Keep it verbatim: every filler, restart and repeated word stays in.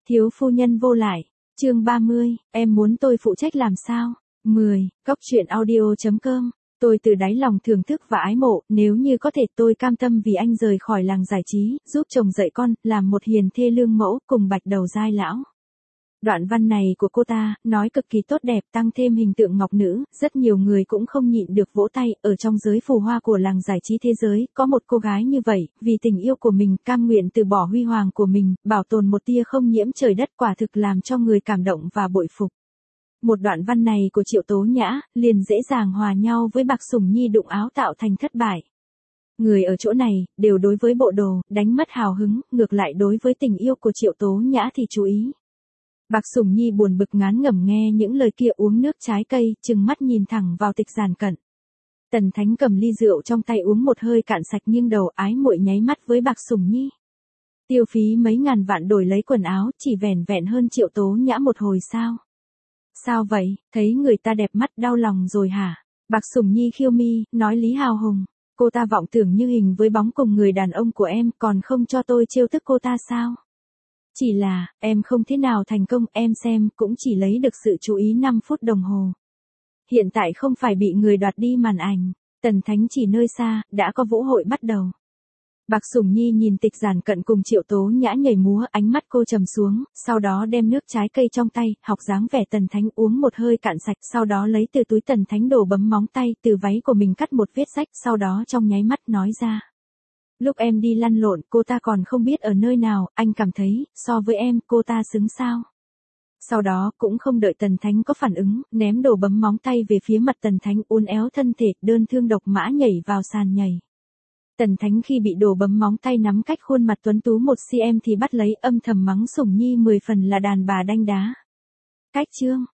Thiếu phu nhân vô lại, chương ba mươi, em muốn tôi phụ trách làm sao? mười, Góc truyện audio chấm com. Tôi từ đáy lòng thưởng thức và ái mộ, nếu như có thể tôi cam tâm vì anh rời khỏi làng giải trí, giúp chồng dạy con, làm một hiền thê lương mẫu, cùng bạch đầu giai lão. Đoạn văn này của cô ta, nói cực kỳ tốt đẹp, tăng thêm hình tượng ngọc nữ, rất nhiều người cũng không nhịn được vỗ tay, ở trong giới phù hoa của làng giải trí thế giới, có một cô gái như vậy, vì tình yêu của mình, cam nguyện từ bỏ huy hoàng của mình, bảo tồn một tia không nhiễm trời đất, quả thực làm cho người cảm động và bội phục. Một đoạn văn này của Triệu Tố Nhã, liền dễ dàng hòa nhau với Bạc Sủng Nhi đụng áo tạo thành thất bại. Người ở chỗ này, đều đối với bộ đồ, đánh mất hào hứng, ngược lại đối với tình yêu của Triệu Tố Nhã thì chú ý. Bạc Sủng Nhi buồn bực ngán ngẩm nghe những lời kia, uống nước trái cây, trừng mắt nhìn thẳng vào Tịch Giản Cận. Tần Thánh cầm ly rượu trong tay uống một hơi cạn sạch, nghiêng đầu ái muội nháy mắt với Bạc Sủng Nhi. Tiêu phí mấy ngàn vạn đổi lấy quần áo, chỉ vẻn vẹn hơn Triệu Tố Nhã một hồi sao? Sao vậy, thấy người ta đẹp mắt đau lòng rồi hả? Bạc Sủng Nhi khiêu mi, nói Lý Hào Hùng, cô ta vọng tưởng như hình với bóng cùng người đàn ông của em, còn không cho tôi trêu tức cô ta sao? Chỉ là, em không thế nào thành công, em xem, cũng chỉ lấy được sự chú ý năm phút đồng hồ. Hiện tại không phải bị người đoạt đi màn ảnh, Tần Thánh chỉ nơi xa, đã có vũ hội bắt đầu. Bạc Sủng Nhi nhìn Tịch Giản Cận cùng Triệu Tố Nhã nhảy múa, ánh mắt cô trầm xuống, sau đó đem nước trái cây trong tay, học dáng vẻ Tần Thánh uống một hơi cạn sạch, sau đó lấy từ túi Tần Thánh đồ bấm móng tay, từ váy của mình cắt một vết rách, sau đó trong nháy mắt nói ra. Lúc em đi lăn lộn, cô ta còn không biết ở nơi nào, anh cảm thấy, so với em, cô ta xứng sao? Sau đó, cũng không đợi Tần Thánh có phản ứng, ném đồ bấm móng tay về phía mặt Tần Thánh, uốn éo thân thể, đơn thương độc mã nhảy vào sàn nhảy. Tần Thánh khi bị đồ bấm móng tay nắm cách khuôn mặt tuấn tú một xăng-ti-mét thì bắt lấy, âm thầm mắng Sủng Nhi mười phần là đàn bà đanh đá. Cách chương,